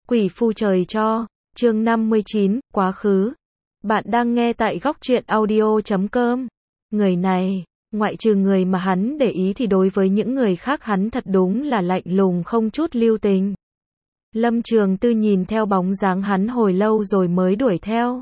Quỷ phu trời cho. Chương 59, quá khứ. Bạn đang nghe tại góc truyện audio.com. Người này, ngoại trừ người mà hắn để ý thì đối với những người khác hắn thật đúng là lạnh lùng không chút lưu tình. Lâm Trường Tư nhìn theo bóng dáng hắn hồi lâu rồi mới đuổi theo.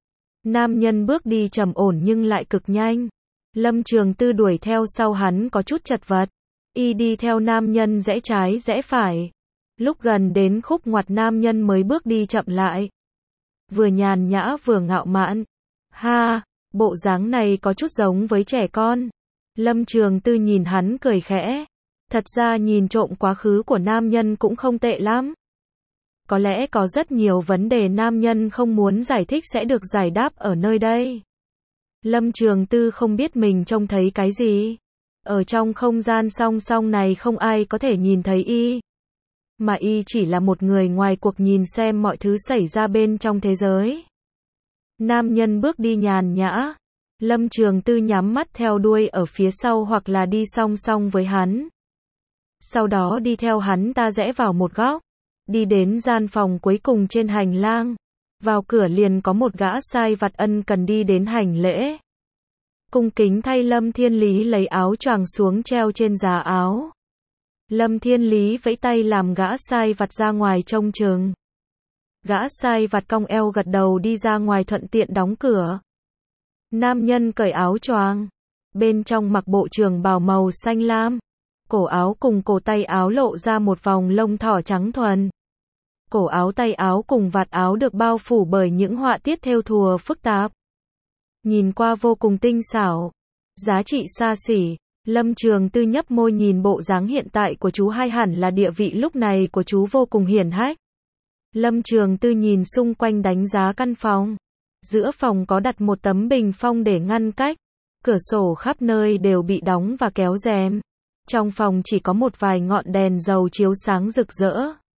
Nam nhân bước đi trầm ổn nhưng lại cực nhanh. Lâm Trường Tư đuổi theo sau hắn có chút chật vật. Y đi theo nam nhân rẽ trái rẽ phải. Lúc gần đến khúc ngoặt nam nhân mới bước đi chậm lại. Vừa nhàn nhã vừa ngạo mạn. Ha, bộ dáng này có chút giống với trẻ con. Lâm Trường Tư nhìn hắn cười khẽ. Thật ra nhìn trộm quá khứ của nam nhân cũng không tệ lắm. Có lẽ có rất nhiều vấn đề nam nhân không muốn giải thích sẽ được giải đáp ở nơi đây. Lâm Trường Tư không biết mình trông thấy cái gì. Ở trong không gian song song này không ai có thể nhìn thấy y. Mà y chỉ là một người ngoài cuộc nhìn xem mọi thứ xảy ra bên trong thế giới. Nam nhân bước đi nhàn nhã. Lâm Trường Tư nhắm mắt theo đuôi ở phía sau hoặc là đi song song với hắn. Sau đó đi theo hắn ta rẽ vào một góc. Đi đến gian phòng cuối cùng trên hành lang. Vào cửa liền có một gã sai vặt ân cần đi đến hành lễ. Cung kính thay Lâm Thiên Lý lấy áo choàng xuống treo trên giá áo. Lâm Thiên Lý vẫy tay làm gã sai vặt ra ngoài trông chừng. Gã sai vặt cong eo gật đầu đi ra ngoài thuận tiện đóng cửa. Nam nhân cởi áo choàng. Bên trong mặc bộ trường bào màu xanh lam. Cổ áo cùng cổ tay áo lộ ra một vòng lông thỏ trắng thuần. Cổ áo tay áo cùng vạt áo được bao phủ bởi những họa tiết thêu thùa phức tạp. Nhìn qua vô cùng tinh xảo. Giá trị xa xỉ. Lâm Trường Tư nhấp môi nhìn bộ dáng hiện tại của chú, hay hẳn là địa vị lúc này của chú vô cùng hiển hách. Lâm Trường Tư nhìn xung quanh đánh giá căn phòng. Giữa phòng có đặt một tấm bình phong để ngăn cách. Cửa sổ khắp nơi đều bị đóng và kéo rèm. Trong phòng chỉ có một vài ngọn đèn dầu chiếu sáng rực rỡ.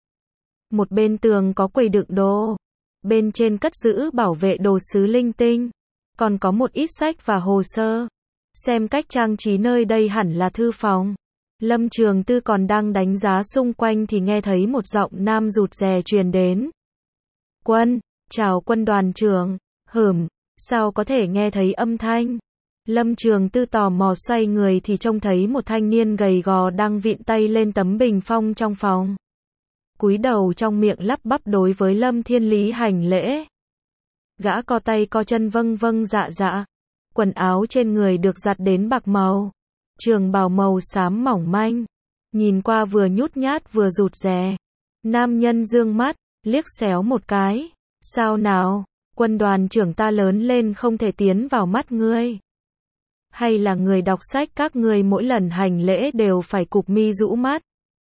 Một bên tường có quầy đựng đồ. Bên trên cất giữ bảo vệ đồ sứ linh tinh. Còn có một ít sách và hồ sơ. Xem cách trang trí nơi đây hẳn là thư phòng. Lâm Trường Tư còn đang đánh giá xung quanh thì nghe thấy một giọng nam rụt rè truyền đến. Quân, chào quân đoàn trưởng. Sao có thể nghe thấy âm thanh? Lâm Trường Tư tò mò xoay người thì trông thấy một thanh niên gầy gò đang vịn tay lên tấm bình phong trong phòng. Cúi đầu trong miệng lắp bắp đối với Lâm Thiên Lý hành lễ. Gã co tay co chân vâng vâng dạ dạ. Quần áo trên người được giặt đến bạc màu. Trường bào màu xám mỏng manh. Nhìn qua vừa nhút nhát vừa rụt rè. Nam nhân dương mắt, liếc xéo một cái. Sao nào, quân đoàn trưởng ta lớn lên không thể tiến vào mắt ngươi. Hay là người đọc sách các ngươi mỗi lần hành lễ đều phải cụp mi rũ mắt.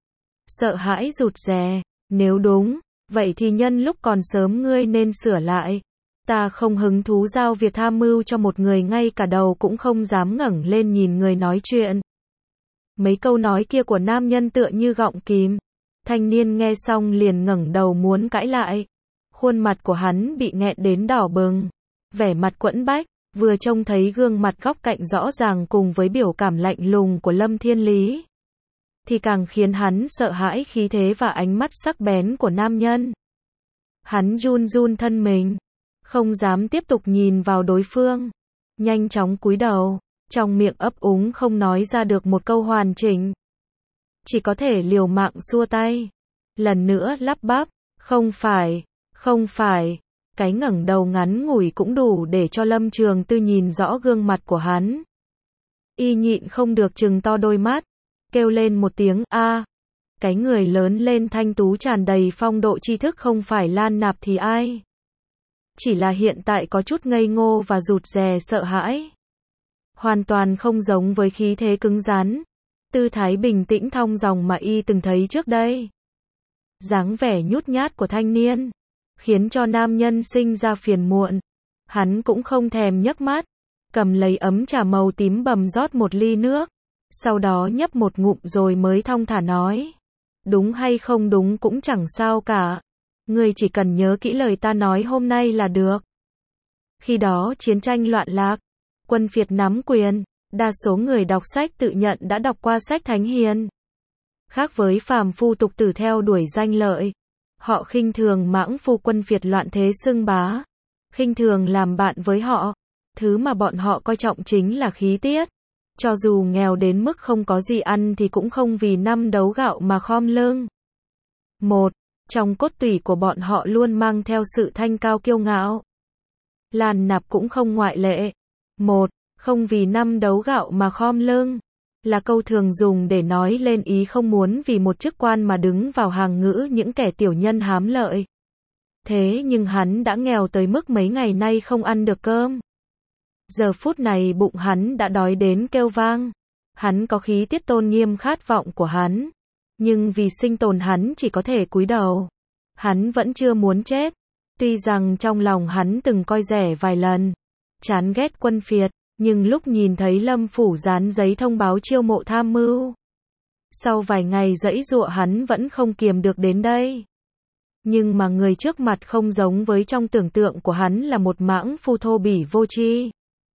Sợ hãi rụt rè, nếu đúng, vậy thì nhân lúc còn sớm ngươi nên sửa lại. Ta không hứng thú giao việc tham mưu cho một người ngay cả đầu cũng không dám ngẩng lên nhìn người nói chuyện. Mấy câu nói kia của nam nhân tựa như gọng kìm. Thanh niên nghe xong liền ngẩng đầu muốn cãi lại. Khuôn mặt của hắn bị nghẹn đến đỏ bừng. Vẻ mặt quẫn bách, vừa trông thấy gương mặt góc cạnh rõ ràng cùng với biểu cảm lạnh lùng của Lâm Thiên Lý. Thì càng khiến hắn sợ hãi khí thế và ánh mắt sắc bén của nam nhân. Hắn run run thân mình. Không dám tiếp tục nhìn vào đối phương. Nhanh chóng cúi đầu. Trong miệng ấp úng không nói ra được một câu hoàn chỉnh. Chỉ có thể liều mạng xua tay. Lần nữa lắp bắp. Không phải. Cái ngẩng đầu ngắn ngủi cũng đủ để cho Lâm Trường Tư nhìn rõ gương mặt của hắn. Y nhịn không được trừng to đôi mắt. Kêu lên một tiếng a. Cái người lớn lên thanh tú tràn đầy phong độ tri thức không phải Lan Nạp thì ai? Chỉ là hiện tại có chút ngây ngô và rụt rè sợ hãi. Hoàn toàn không giống với khí thế cứng rắn. Tư thái bình tĩnh thong dong mà y từng thấy trước đây. Dáng vẻ nhút nhát của thanh niên. Khiến cho nam nhân sinh ra phiền muộn. Hắn cũng không thèm nhấc mắt. Cầm lấy ấm trà màu tím bầm rót một ly nước. Sau đó nhấp một ngụm rồi mới thong thả nói. Đúng hay không đúng cũng chẳng sao cả. Ngươi chỉ cần nhớ kỹ lời ta nói hôm nay là được. Khi đó chiến tranh loạn lạc. Quân phiệt nắm quyền. Đa số người đọc sách tự nhận đã đọc qua sách Thánh Hiền. Khác với phàm phu tục tử theo đuổi danh lợi. Họ khinh thường mãng phu quân Việt loạn thế xưng bá, khinh thường làm bạn với họ. Thứ mà bọn họ coi trọng chính là khí tiết. Cho dù nghèo đến mức không có gì ăn thì cũng không vì 5 đấu gạo mà khom lưng. Trong cốt tủy của bọn họ luôn mang theo sự thanh cao kiêu ngạo. Lan Nạp cũng không ngoại lệ. Không vì 5 đấu gạo mà khom lưng là câu thường dùng để nói lên ý không muốn vì một chức quan mà đứng vào hàng ngũ những kẻ tiểu nhân hám lợi. Thế nhưng hắn đã nghèo tới mức mấy ngày nay không ăn được cơm. Giờ phút này bụng hắn đã đói đến kêu vang. Hắn có khí tiết tôn nghiêm khát vọng của hắn. Nhưng vì sinh tồn hắn chỉ có thể cúi đầu. Hắn vẫn chưa muốn chết. Tuy rằng trong lòng hắn từng coi rẻ vài lần. Chán ghét quân Việt. Nhưng lúc nhìn thấy Lâm Phủ dán giấy thông báo chiêu mộ tham mưu. Sau vài ngày giãy giụa hắn vẫn không kiềm được đến đây. Nhưng mà người trước mặt không giống với trong tưởng tượng của hắn là một mãng phu thô bỉ vô tri.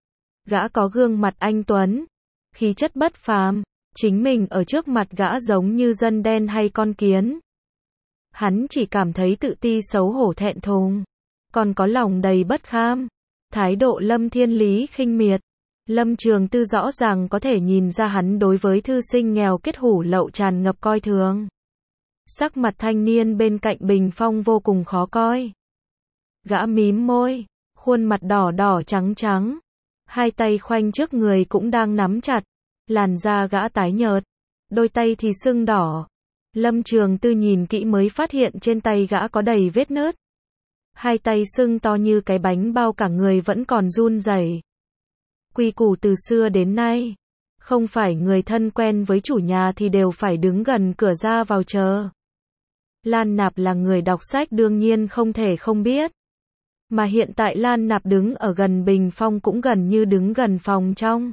Gã có gương mặt anh tuấn, khí chất bất phàm, chính mình ở trước mặt gã giống như dân đen hay con kiến. Hắn chỉ cảm thấy tự ti xấu hổ thẹn thùng, còn có lòng đầy bất kham. Thái độ Lâm Thiên Lý khinh miệt. Lâm Trường Tư rõ ràng có thể nhìn ra hắn đối với thư sinh nghèo kết hủ lậu tràn ngập coi thường. Sắc mặt thanh niên bên cạnh bình phong vô cùng khó coi. Gã mím môi, khuôn mặt đỏ đỏ trắng trắng. Hai tay khoanh trước người cũng đang nắm chặt. Làn da gã tái nhợt, đôi tay thì sưng đỏ. Lâm Trường Tư nhìn kỹ mới phát hiện trên tay gã có đầy vết nứt. Hai tay sưng to như cái bánh bao, cả người vẫn còn run rẩy. Quy củ từ xưa đến nay, không phải người thân quen với chủ nhà thì đều phải đứng gần cửa ra vào chờ. Lan Nạp là người đọc sách đương nhiên không thể không biết. Mà hiện tại Lan Nạp đứng ở gần bình phong cũng gần như đứng gần phòng trong.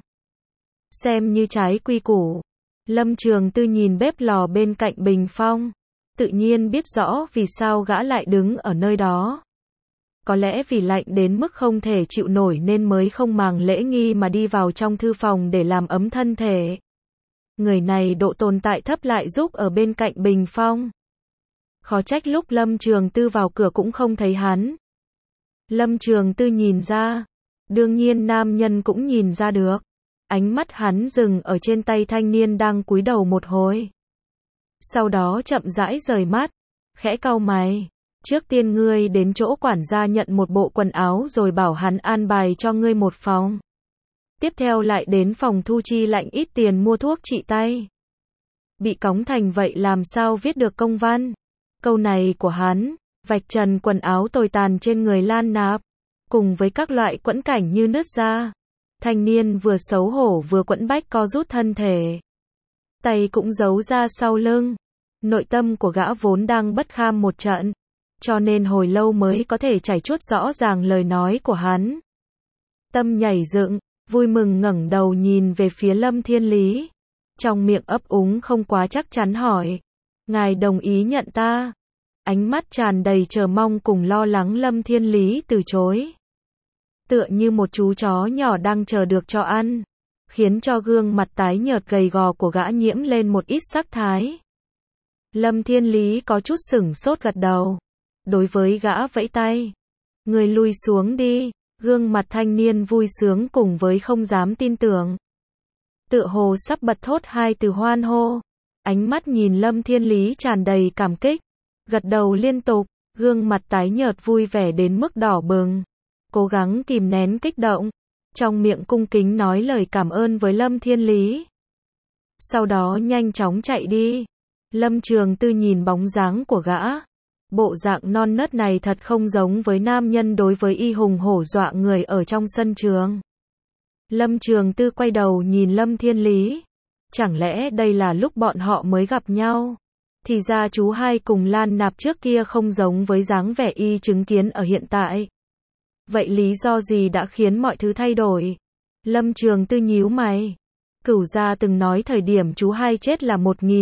Xem như trái quy củ. Lâm Trường Tư nhìn bếp lò bên cạnh bình phong. Tự nhiên biết rõ vì sao gã lại đứng ở nơi đó. Có lẽ vì lạnh đến mức không thể chịu nổi nên mới không màng lễ nghi mà đi vào trong thư phòng để làm ấm thân thể. Người này độ tồn tại thấp lại giúp ở bên cạnh bình phong. Khó trách lúc Lâm Trường Tư vào cửa cũng không thấy hắn. Lâm Trường Tư nhìn ra. Đương nhiên nam nhân cũng nhìn ra được. Ánh mắt hắn dừng ở trên tay thanh niên đang cúi đầu một hồi. Sau đó chậm rãi rời mắt. Khẽ cau mày. Trước tiên ngươi đến chỗ quản gia nhận một bộ quần áo rồi bảo hắn an bài cho ngươi một phòng. Tiếp theo lại đến phòng thu chi lạnh ít tiền mua thuốc trị tay. Bị cóng thành vậy làm sao viết được công văn. Câu này của hắn, vạch trần quần áo tồi tàn trên người Lan Nạp, cùng với các loại quẫn cảnh như nứt da. Thanh niên vừa xấu hổ vừa quẫn bách co rút thân thể. Tay cũng giấu ra sau lưng. Nội tâm của gã vốn đang bất kham một trận. Cho nên hồi lâu mới có thể trải chuốt rõ ràng lời nói của hắn. Tâm nhảy dựng, vui mừng ngẩng đầu nhìn về phía Lâm Thiên Lý. Trong miệng ấp úng không quá chắc chắn hỏi. Ngài đồng ý nhận ta? Ánh mắt tràn đầy chờ mong cùng lo lắng Lâm Thiên Lý từ chối. Tựa như một chú chó nhỏ đang chờ được cho ăn. Khiến cho gương mặt tái nhợt gầy gò của gã nhiễm lên một ít sắc thái. Lâm Thiên Lý có chút sửng sốt gật đầu. Đối với gã vẫy tay. Người lui xuống đi. Gương mặt thanh niên vui sướng cùng với không dám tin tưởng. Tựa hồ sắp bật thốt hai từ hoan hô. Ánh mắt nhìn Lâm Thiên Lý tràn đầy cảm kích. Gật đầu liên tục. Gương mặt tái nhợt vui vẻ đến mức đỏ bừng. Cố gắng kìm nén kích động. Trong miệng cung kính nói lời cảm ơn với Lâm Thiên Lý. Sau đó nhanh chóng chạy đi. Lâm Trường Tư nhìn bóng dáng của gã. Bộ dạng non nớt này thật không giống với nam nhân đối với y hùng hổ dọa người ở trong sân trường. Lâm Trường Tư quay đầu nhìn Lâm Thiên Lý. Chẳng lẽ đây là lúc bọn họ mới gặp nhau? Thì ra chú hai cùng Lan Nạp trước kia không giống với dáng vẻ y chứng kiến ở hiện tại. Vậy lý do gì đã khiến mọi thứ thay đổi? Lâm Trường Tư nhíu mày. Cửu gia từng nói thời điểm chú hai chết là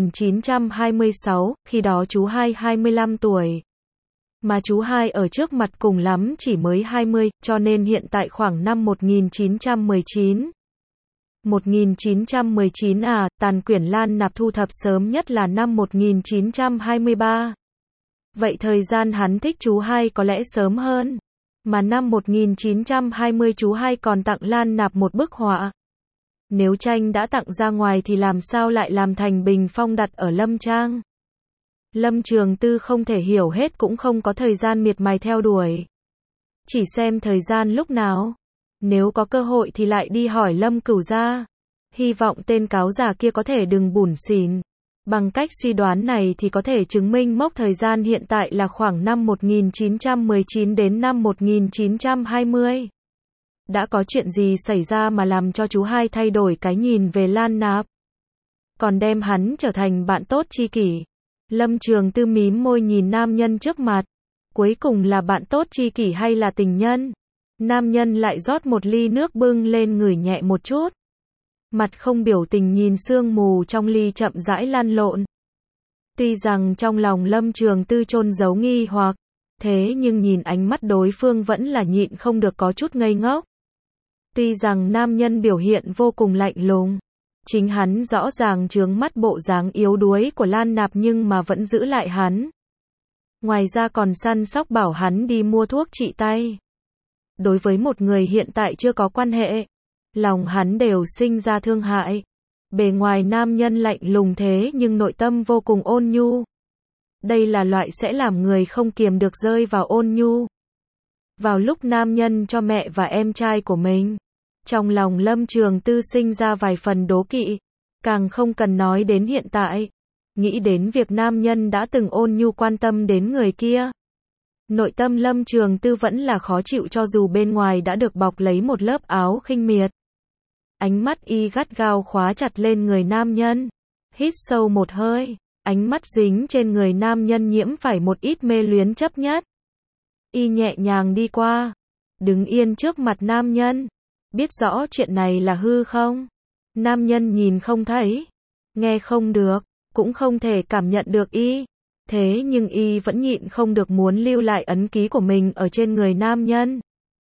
1926, khi đó chú hai 25 tuổi. Mà chú hai ở trước mặt cùng lắm chỉ mới 20, cho nên hiện tại khoảng năm 1919. 1919 à, tàn quyển Lan Nạp thu thập sớm nhất là năm 1923. Vậy thời gian hắn thích chú hai có lẽ sớm hơn. Mà năm 1920 chú hai còn tặng Lan Nạp một bức họa. Nếu tranh đã tặng ra ngoài thì làm sao lại làm thành bình phong đặt ở Lâm Trang? Lâm Trường Tư không thể hiểu hết cũng không có thời gian miệt mài theo đuổi. Chỉ xem thời gian lúc nào. Nếu có cơ hội thì lại đi hỏi Lâm Cửu gia. Hy vọng tên cáo già kia có thể đừng bủn xỉn. Bằng cách suy đoán này thì có thể chứng minh mốc thời gian hiện tại là khoảng năm 1919 đến năm 1920. Đã có chuyện gì xảy ra mà làm cho chú hai thay đổi cái nhìn về Lan Nạp? Còn đem hắn trở thành bạn tốt tri kỷ. Lâm Trường Tư mím môi nhìn nam nhân trước mặt. Cuối cùng là bạn tốt tri kỷ hay là tình nhân? Nam nhân lại rót một ly nước bưng lên ngửi nhẹ một chút. Mặt không biểu tình nhìn sương mù trong ly chậm rãi lăn lộn. Tuy rằng trong lòng Lâm Trường Tư chôn giấu nghi hoặc, thế nhưng nhìn ánh mắt đối phương vẫn là nhịn không được có chút ngây ngốc. Tuy rằng nam nhân biểu hiện vô cùng lạnh lùng, chính hắn rõ ràng chướng mắt bộ dáng yếu đuối của Lan Nạp nhưng mà vẫn giữ lại hắn. Ngoài ra còn săn sóc bảo hắn đi mua thuốc trị tay. Đối với một người hiện tại chưa có quan hệ, lòng hắn đều sinh ra thương hại. Bề ngoài nam nhân lạnh lùng thế nhưng nội tâm vô cùng ôn nhu. Đây là loại sẽ làm người không kiềm được rơi vào ôn nhu. Vào lúc nam nhân cho mẹ và em trai của mình, trong lòng Lâm Trường Tư sinh ra vài phần đố kỵ. Càng không cần nói đến hiện tại. Nghĩ đến việc nam nhân đã từng ôn nhu quan tâm đến người kia. Nội tâm Lâm Trường Tư vẫn là khó chịu cho dù bên ngoài đã được bọc lấy một lớp áo khinh miệt. Ánh mắt y gắt gao khóa chặt lên người nam nhân. Hít sâu một hơi, ánh mắt dính trên người nam nhân nhiễm phải một ít mê luyến chấp nhất. Y nhẹ nhàng đi qua, đứng yên trước mặt nam nhân. Biết rõ chuyện này là hư không? Nam nhân nhìn không thấy, nghe không được, cũng không thể cảm nhận được y. Thế nhưng y vẫn nhịn không được muốn lưu lại ấn ký của mình ở trên người nam nhân.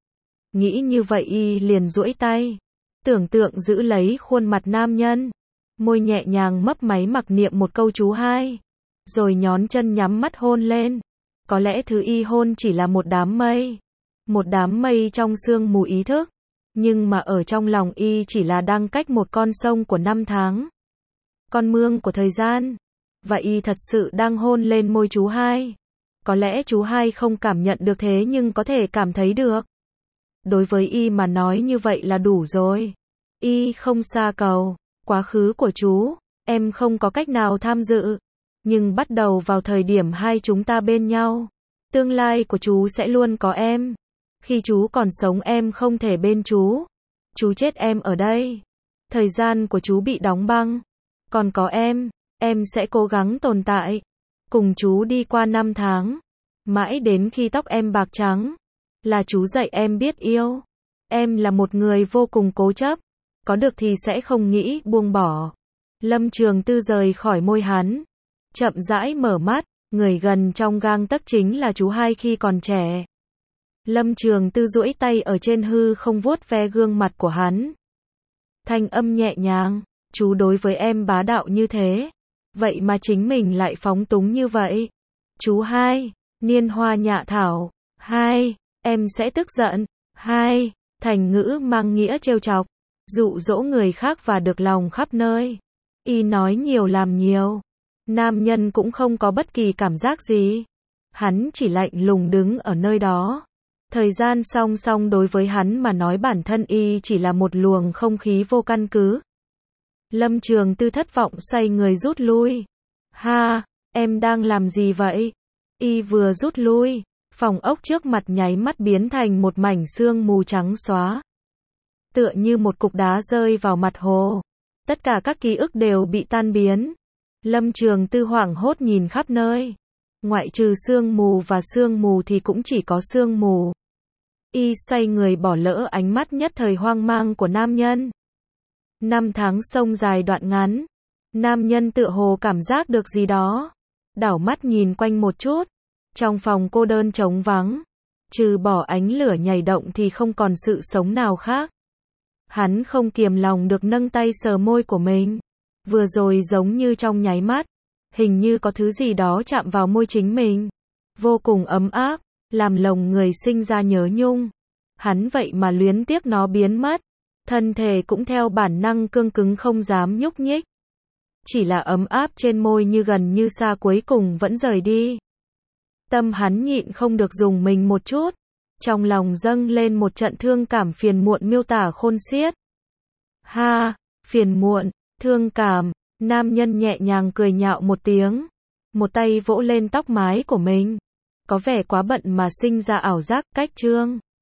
Nghĩ như vậy y liền duỗi tay, tưởng tượng giữ lấy khuôn mặt nam nhân. Môi nhẹ nhàng mấp máy mặc niệm một câu chú hai. Rồi nhón chân nhắm mắt hôn lên. Có lẽ thứ y hôn chỉ là một đám mây. Một đám mây trong sương mù ý thức. Nhưng mà ở trong lòng y chỉ là đang cách một con sông của năm tháng. Con mương của thời gian. Và y thật sự đang hôn lên môi chú hai. Có lẽ chú hai không cảm nhận được thế nhưng có thể cảm thấy được. Đối với y mà nói như vậy là đủ rồi. Y không xa cầu. Quá khứ của chú, em không có cách nào tham dự. Nhưng bắt đầu vào thời điểm hai chúng ta bên nhau. Tương lai của chú sẽ luôn có em. Khi chú còn sống em không thể bên chú. Chú chết em ở đây. Thời gian của chú bị đóng băng. Còn có em sẽ cố gắng tồn tại. Cùng chú đi qua năm tháng. Mãi đến khi tóc em bạc trắng. Là chú dạy em biết yêu. Em là một người vô cùng cố chấp. Có được thì sẽ không nghĩ buông bỏ. Lâm Trường Tư rời khỏi môi hắn. Chậm rãi mở mắt. Người gần trong gang tấc chính là chú hai khi còn trẻ. Lâm Trường Tư duỗi tay ở trên hư không vuốt ve gương mặt của hắn. Thanh âm nhẹ nhàng. Chú đối với em bá đạo như thế. Vậy mà chính mình lại phóng túng như vậy. Chú hai. Niên hoa nhạ thảo. Hai. Em sẽ tức giận. Hai. Thành ngữ mang nghĩa trêu chọc. Dụ dỗ người khác và được lòng khắp nơi. Y nói nhiều làm nhiều. Nam nhân cũng không có bất kỳ cảm giác gì. Hắn chỉ lạnh lùng đứng ở nơi đó. Thời gian song song đối với hắn mà nói bản thân y chỉ là một luồng không khí vô căn cứ. Lâm Trường Tư thất vọng xoay người rút lui. Ha, em đang làm gì vậy? Y vừa rút lui, phòng ốc trước mặt nháy mắt biến thành một mảnh sương mù trắng xóa. Tựa như một cục đá rơi vào mặt hồ. Tất cả các ký ức đều bị tan biến. Lâm Trường Tư hoảng hốt nhìn khắp nơi. Ngoại trừ sương mù và sương mù thì cũng chỉ có sương mù. Y xoay người bỏ lỡ ánh mắt nhất thời hoang mang của nam nhân. Năm tháng sông dài đoạn ngắn. Nam nhân tựa hồ cảm giác được gì đó. Đảo mắt nhìn quanh một chút. Trong phòng cô đơn trống vắng. Trừ bỏ ánh lửa nhảy động thì không còn sự sống nào khác. Hắn không kiềm lòng được nâng tay sờ môi của mình. Vừa rồi giống như trong nháy mắt. Hình như có thứ gì đó chạm vào môi chính mình. vô cùng ấm áp, làm lòng người sinh ra nhớ nhung. Hắn vậy mà luyến tiếc nó biến mất, thân thể cũng theo bản năng cương cứng không dám nhúc nhích. Chỉ là ấm áp trên môi như gần như xa cuối cùng vẫn rời đi. Tâm hắn nhịn không được dùng mình một chút, trong lòng dâng lên một trận thương cảm phiền muộn miêu tả khôn xiết. Ha, phiền muộn, thương cảm, nam nhân nhẹ nhàng cười nhạo một tiếng, một tay vỗ lên tóc mái của mình. Có vẻ quá bận mà sinh ra ảo giác, cách trương.